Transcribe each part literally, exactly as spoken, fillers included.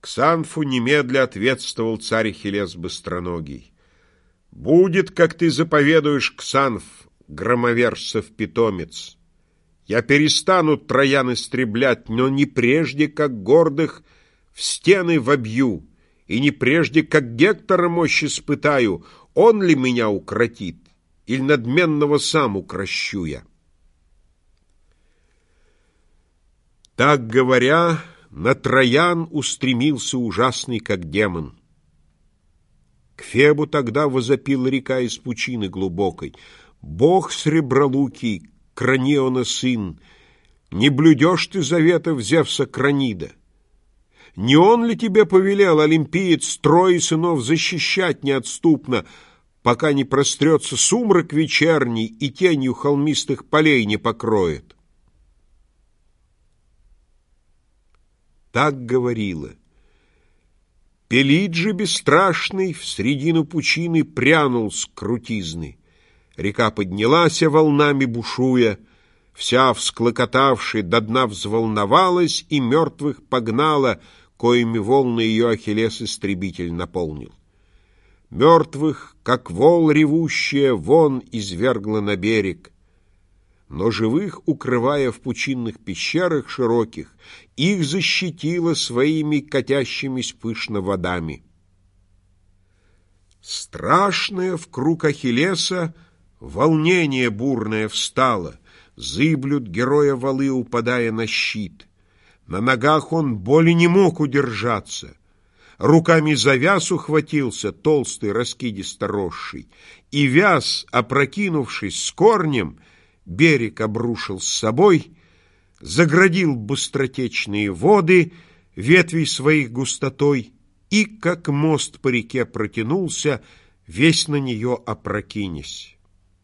Ксанфу немедля ответствовал царь Ахиллес быстроногий. «Будет, как ты заповедуешь, Ксанф, громовержцев питомец. Я перестану троян истреблять, но не прежде, как гордых в стены вобью, и не прежде, как Гектора мощь испытаю, он ли меня укротит, или надменного сам укрощу я». Так говоря, на Троян устремился ужасный, как демон. К Фебу тогда возопила река из пучины глубокой: «Бог сребролукий, Краниона сын, не блюдешь ты заветов Зевса Кранида? Не он ли тебе повелел, олимпиец, трое сынов защищать неотступно, пока не прострется сумрак вечерний и тенью холмистых полей не покроет?» Так говорила. Пелид же бесстрашный в средину пучины прянул с крутизны. Река поднялась волнами бушуя, вся всклокотавши до дна взволновалась и мертвых погнала, коими волны ее Ахиллес-истребитель наполнил. Мертвых, как вол ревущая, вон извергла на берег, но живых, укрывая в пучинных пещерах широких, их защитила своими катящимися пышно водами. Страшное в круг Ахиллеса волнение бурное встало, зыблют героя валы, упадая на щит. На ногах он боли не мог удержаться, руками за вяз ухватился, толстый, раскидисто росший, и вяз, опрокинувшись с корнем, берег обрушил с собой, заградил быстротечные воды ветвей своих густотой и, как мост по реке протянулся, весь на нее опрокинясь.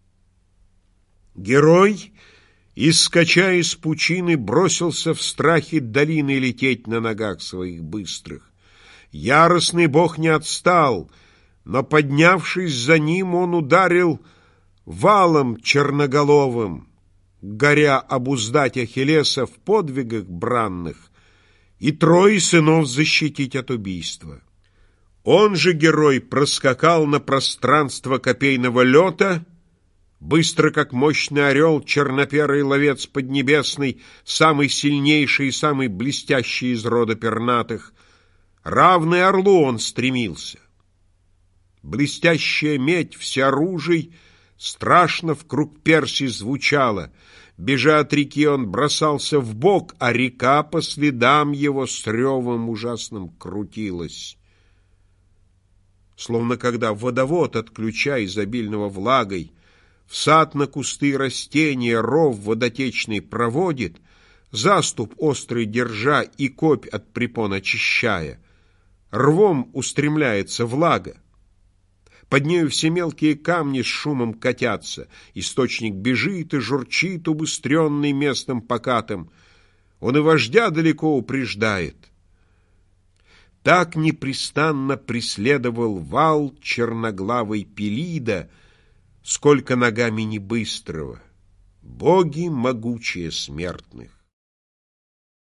Герой, искача из пучины, бросился в страхе долины лететь на ногах своих быстрых. Яростный бог не отстал, но, поднявшись за ним, он ударил валом черноголовым, горя обуздать Ахиллеса в подвигах бранных и трое сынов защитить от убийства. Он же, герой, проскакал на пространство копейного лета, быстро, как мощный орел, черноперый ловец поднебесный, самый сильнейший и самый блестящий из рода пернатых. Равный орлу он стремился. Блестящая медь всеоружий страшно в круг Персии звучала. Бежа от реки, он бросался в бок, а река по следам его с ревом ужасным крутилась. Словно когда водовод от ключа изобильного влагой в сад на кусты растения ров водотечный проводит, заступ острый держа и копь от препон очищая, рвом устремляется влага. Под нею все мелкие камни с шумом катятся, источник бежит и журчит, убыстренный местным покатом. Он и вождя далеко упреждает. Так непрестанно преследовал вал черноглавой Пелида, сколько ногами не быстрого, боги могучие смертных.